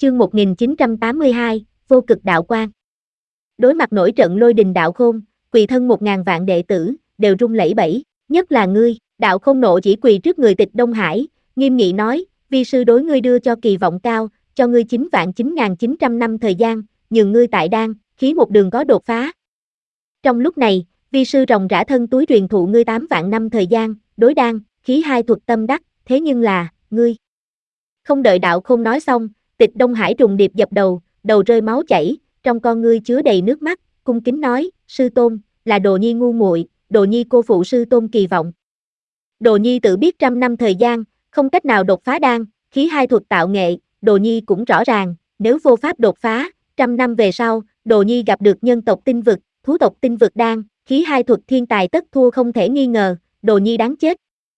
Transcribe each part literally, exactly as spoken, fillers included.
Chương một nghìn chín trăm tám mươi hai, Vô cực đạo quan. Đối mặt nổi trận lôi đình Đạo Khôn, quỳ thân một ngàn vạn đệ tử, đều run lẩy bẩy, nhất là ngươi. Đạo Khôn nộ chỉ quỳ trước người Tịch Đông Hải, nghiêm nghị nói, vi sư đối ngươi đưa cho kỳ vọng cao, cho ngươi chín vạn chín nghìn chín trăm năm thời gian, nhường ngươi tại đan, khí một đường có đột phá. Trong lúc này, vi sư ròng rã thân túi truyền thụ ngươi tám vạn năm thời gian, đối đan, khí hai thuật tâm đắc, thế nhưng là, ngươi. Không đợi Đạo Khôn nói xong, Tịch Đông Hải trùng điệp dập đầu, đầu rơi máu chảy, trong con ngươi chứa đầy nước mắt, cung kính nói, sư tôn, là Đồ Nhi ngu muội, Đồ Nhi cô phụ sư tôn kỳ vọng. Đồ Nhi tự biết trăm năm thời gian, không cách nào đột phá đan, khí hai thuật tạo nghệ, Đồ Nhi cũng rõ ràng, nếu vô pháp đột phá, trăm năm về sau, Đồ Nhi gặp được nhân tộc tinh vực, thú tộc tinh vực đan, khí hai thuật thiên tài tất thua không thể nghi ngờ, Đồ Nhi đáng chết.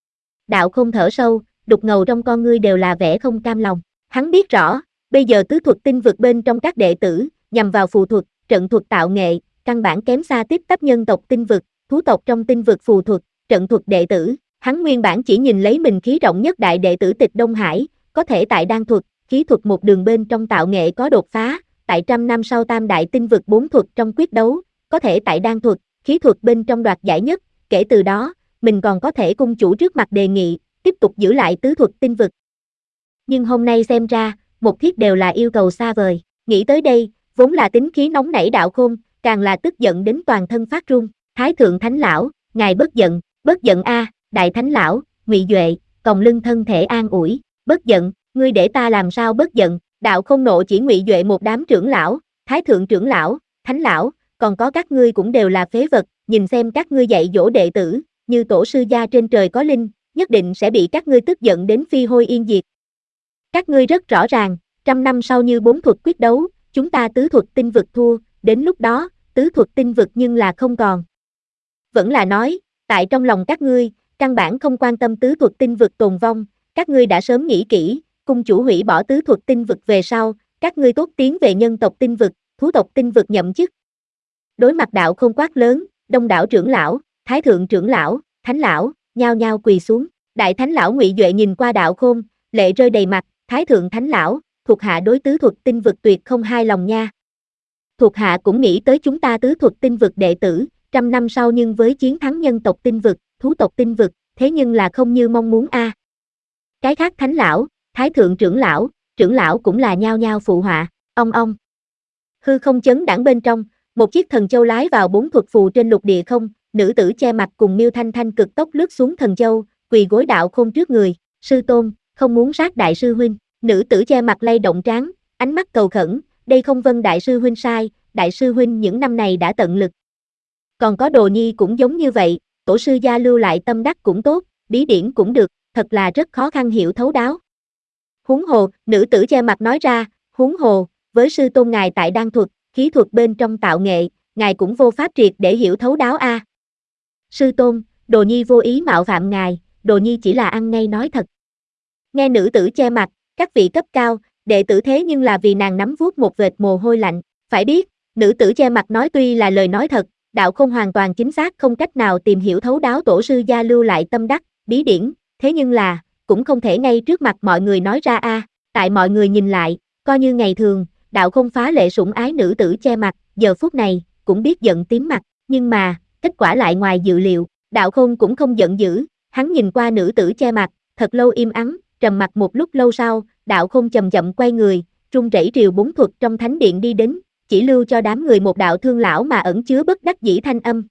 Đạo Khôn thở sâu, đục ngầu trong con ngươi đều là vẻ không cam lòng. Hắn biết rõ, bây giờ tứ thuật tinh vực bên trong các đệ tử, nhằm vào phù thuật, trận thuật tạo nghệ, căn bản kém xa tiếp tắp nhân tộc tinh vực, thú tộc trong tinh vực phù thuật, trận thuật đệ tử. Hắn nguyên bản chỉ nhìn lấy mình khí rộng nhất đại đệ tử Tịch Đông Hải, có thể tại đan thuật, khí thuật một đường bên trong tạo nghệ có đột phá, tại trăm năm sau tam đại tinh vực bốn thuật trong quyết đấu, có thể tại đan thuật, khí thuật bên trong đoạt giải nhất, kể từ đó, mình còn có thể cung chủ trước mặt đề nghị, tiếp tục giữ lại tứ thuật tinh vực. Nhưng hôm nay xem ra, một thiết đều là yêu cầu xa vời, nghĩ tới đây, vốn là tính khí nóng nảy Đạo Khôn, càng là tức giận đến toàn thân phát run. Thái thượng thánh lão, ngài bất giận, bất giận a, đại thánh lão, Ngụy Duệ, còng lưng thân thể an ủi, bất giận, ngươi để ta làm sao bất giận. Đạo Khôn nộ chỉ Ngụy Duệ một đám trưởng lão, thái thượng trưởng lão, thánh lão, còn có các ngươi cũng đều là phế vật, nhìn xem các ngươi dạy dỗ đệ tử, như tổ sư gia trên trời có linh, nhất định sẽ bị các ngươi tức giận đến phi hôi yên diệt. Các ngươi rất rõ ràng, trăm năm sau như bốn thuật quyết đấu, chúng ta tứ thuật tinh vực thua, đến lúc đó, tứ thuật tinh vực nhưng là không còn. Vẫn là nói, tại trong lòng các ngươi, căn bản không quan tâm tứ thuật tinh vực tồn vong, các ngươi đã sớm nghĩ kỹ, cung chủ hủy bỏ tứ thuật tinh vực về sau, các ngươi tốt tiến về nhân tộc tinh vực, thú tộc tinh vực nhậm chức. Đối mặt Đạo Khôn quát lớn, đông đảo trưởng lão, thái thượng trưởng lão, thánh lão, nhao nhao quỳ xuống. Đại thánh lão Ngụy Duệ nhìn qua Đạo Khôn, lệ rơi đầy mặt, thái thượng thánh lão, thuộc hạ đối tứ thuật tinh vực tuyệt không hài lòng nha. Thuộc hạ cũng nghĩ tới chúng ta tứ thuật tinh vực đệ tử, trăm năm sau nhưng với chiến thắng nhân tộc tinh vực, thú tộc tinh vực, thế nhưng là không như mong muốn a. À. Cái khác thánh lão, thái thượng trưởng lão, trưởng lão cũng là nhao nhao phụ họa, ong ong. Hư không chấn đãng bên trong, một chiếc thần châu lái vào bốn thuật phù trên lục địa không, nữ tử che mặt cùng Miêu Thanh Thanh cực tốc lướt xuống thần châu, quỳ gối Đạo Khôn trước người, sư tôn, không muốn sát đại sư huynh. Nữ tử che mặt lay động trán, ánh mắt cầu khẩn, đây không vâng đại sư huynh sai, đại sư huynh những năm này đã tận lực. Còn có Đồ Nhi cũng giống như vậy, tổ sư gia lưu lại tâm đắc cũng tốt, bí điển cũng được, thật là rất khó khăn hiểu thấu đáo. Huống hồ, nữ tử che mặt nói ra, huống hồ, với sư tôn ngài tại đan thuật, khí thuật bên trong tạo nghệ, ngài cũng vô pháp triệt để hiểu thấu đáo a. À. Sư tôn, Đồ Nhi vô ý mạo phạm ngài, Đồ Nhi chỉ là ăn ngay nói thật. Nghe nữ tử che mặt, các vị cấp cao, đệ tử thế nhưng là vì nàng nắm vuốt một vệt mồ hôi lạnh, phải biết, nữ tử che mặt nói tuy là lời nói thật, Đạo Khôn hoàn toàn chính xác không cách nào tìm hiểu thấu đáo tổ sư gia lưu lại tâm đắc, bí điển, thế nhưng là, cũng không thể ngay trước mặt mọi người nói ra a. À. Tại mọi người nhìn lại, coi như ngày thường, Đạo Khôn phá lệ sủng ái nữ tử che mặt, giờ phút này, cũng biết giận tím mặt, nhưng mà, kết quả lại ngoài dự liệu, Đạo Khôn cũng không giận dữ, hắn nhìn qua nữ tử che mặt, thật lâu im ắng, trầm mặc một lúc lâu sau, Đạo Khôn chậm chậm quay người, run rẩy triều bốn thuật trong thánh điện đi đến, chỉ lưu cho đám người một đạo thương lão mà ẩn chứa bất đắc dĩ thanh âm.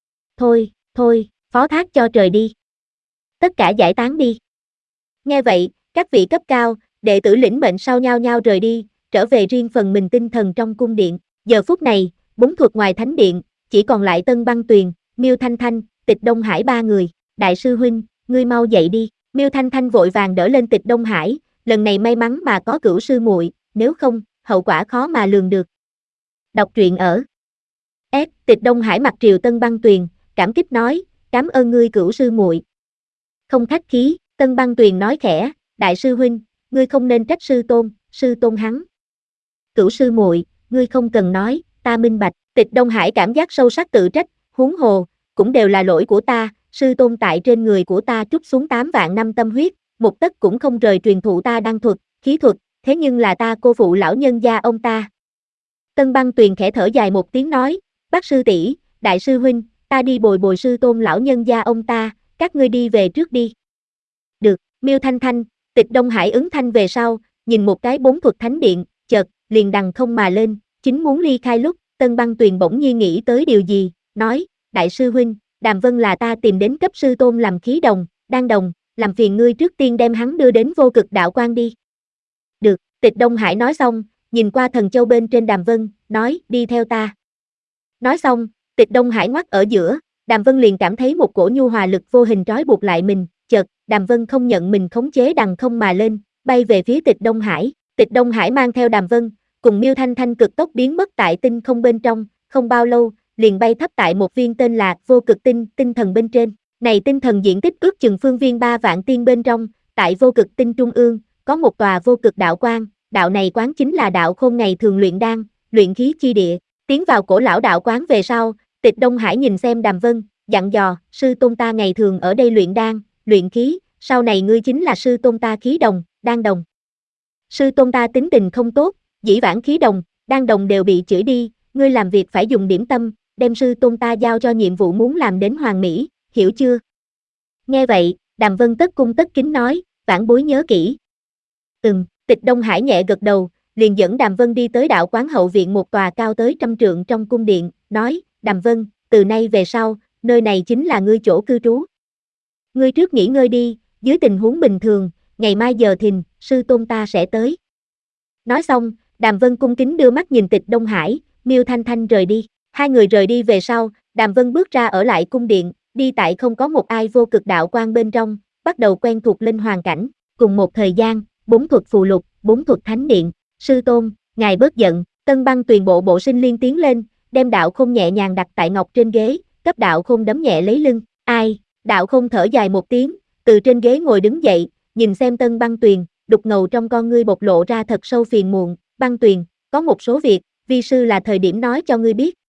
Thôi, thôi, phó thác cho trời đi. Tất cả giải tán đi. Nghe vậy, các vị cấp cao, đệ tử lĩnh mệnh sau nhao nhao rời đi, trở về riêng phần mình tinh thần trong cung điện. Giờ phút này, bốn thuật ngoài thánh điện, chỉ còn lại Tân Băng Tuyền, Miêu Thanh Thanh, Tịch Đông Hải ba người. Đại sư huynh, ngươi mau dậy đi. Miêu Thanh Thanh vội vàng đỡ lên Tịch Đông Hải, lần này may mắn mà có Cửu sư muội, nếu không, hậu quả khó mà lường được. Đọc truyện ở S. Tịch Đông Hải mặt triều Tân Băng Tuyền, cảm kích nói, cảm ơn ngươi Cửu sư muội. Không khách khí, Tân Băng Tuyền nói khẽ, đại sư huynh, ngươi không nên trách sư tôn, sư tôn hắn. Cửu sư muội, ngươi không cần nói, ta minh bạch. Tịch Đông Hải cảm giác sâu sắc tự trách, huống hồ, cũng đều là lỗi của ta, sư tôn tại trên người của ta trút xuống tám vạn năm tâm huyết, một tấc cũng không rời truyền thụ ta đan thuật, khí thuật, thế nhưng là ta cô phụ lão nhân gia ông ta. Tân Băng Tuyền khẽ thở dài một tiếng nói, bác sư tỷ, đại sư huynh, ta đi bồi bồi sư tôn lão nhân gia ông ta, các ngươi đi về trước đi. Được, Miêu Thanh Thanh, Tịch Đông Hải ứng thanh về sau, nhìn một cái bốn thuật thánh điện, chợt, liền đằng không mà lên, chính muốn ly khai lúc, Tân Băng Tuyền bỗng nhiên nghĩ tới điều gì, nói, đại sư huynh, Đàm Vân là ta tìm đến cấp sư tôn làm khí đồng, đan đồng, làm phiền ngươi trước tiên đem hắn đưa đến vô cực đạo quan đi. Được, Tịch Đông Hải nói xong, nhìn qua thần châu bên trên Đàm Vân, nói, đi theo ta. Nói xong, Tịch Đông Hải ngoắc ở giữa, Đàm Vân liền cảm thấy một cổ nhu hòa lực vô hình trói buộc lại mình, chợt, Đàm Vân không nhận mình khống chế đằng không mà lên, bay về phía Tịch Đông Hải. Tịch Đông Hải mang theo Đàm Vân, cùng Miêu Thanh Thanh cực tốc biến mất tại tinh không bên trong, không bao lâu, liền bay thấp tại một viên tên là Vô Cực Tinh, tinh thần bên trên. Này tinh thần diện tích ước chừng phương viên ba vạn tiên bên trong, tại Vô Cực Tinh trung ương, có một tòa vô cực đạo quan, đạo này quán chính là đạo khôn ngày thường luyện đan, luyện khí chi địa. Tiến vào cổ lão đạo quán về sau, Tịch Đông Hải nhìn xem Đàm Vân, dặn dò, sư tôn ta ngày thường ở đây luyện đan, luyện khí, sau này ngươi chính là sư tôn ta khí đồng, đan đồng. Sư tôn ta tính tình không tốt, dĩ vãng khí đồng, đan đồng đều bị chửi đi, ngươi làm việc phải dùng điểm tâm, đem sư tôn ta giao cho nhiệm vụ muốn làm đến hoàn mỹ, hiểu chưa? Nghe vậy, Đàm Vân tất cung tất kính nói, vãn bối nhớ kỹ. Ừm, Tịch Đông Hải nhẹ gật đầu, liền dẫn Đàm Vân đi tới đạo quán hậu viện một tòa cao tới trăm trượng trong cung điện, nói, Đàm Vân, từ nay về sau, nơi này chính là ngươi chỗ cư trú. Ngươi trước nghỉ ngơi đi, dưới tình huống bình thường, ngày mai giờ thìn, sư tôn ta sẽ tới. Nói xong, Đàm Vân cung kính đưa mắt nhìn Tịch Đông Hải, Miêu Thanh Thanh rời đi. Hai người rời đi về sau, Đàm Vân bước ra ở lại cung điện, đi tại không có một ai vô cực đạo quan bên trong, bắt đầu quen thuộc linh hoàn cảnh. Cùng một thời gian, bốn thuật phù lục, bốn thuật thánh điện, sư tôn, ngài bớt giận. Tân Băng Tuyền bộ bộ sinh liên tiến lên, đem đạo khôn nhẹ nhàng đặt tại ngọc trên ghế, cấp đạo khôn đấm nhẹ lấy lưng. Ai? Đạo khôn thở dài một tiếng, từ trên ghế ngồi đứng dậy, nhìn xem Tân Băng Tuyền, đục ngầu trong con ngươi bộc lộ ra thật sâu phiền muộn. Băng Tuyền, có một số việc, vi sư là thời điểm nói cho ngươi biết.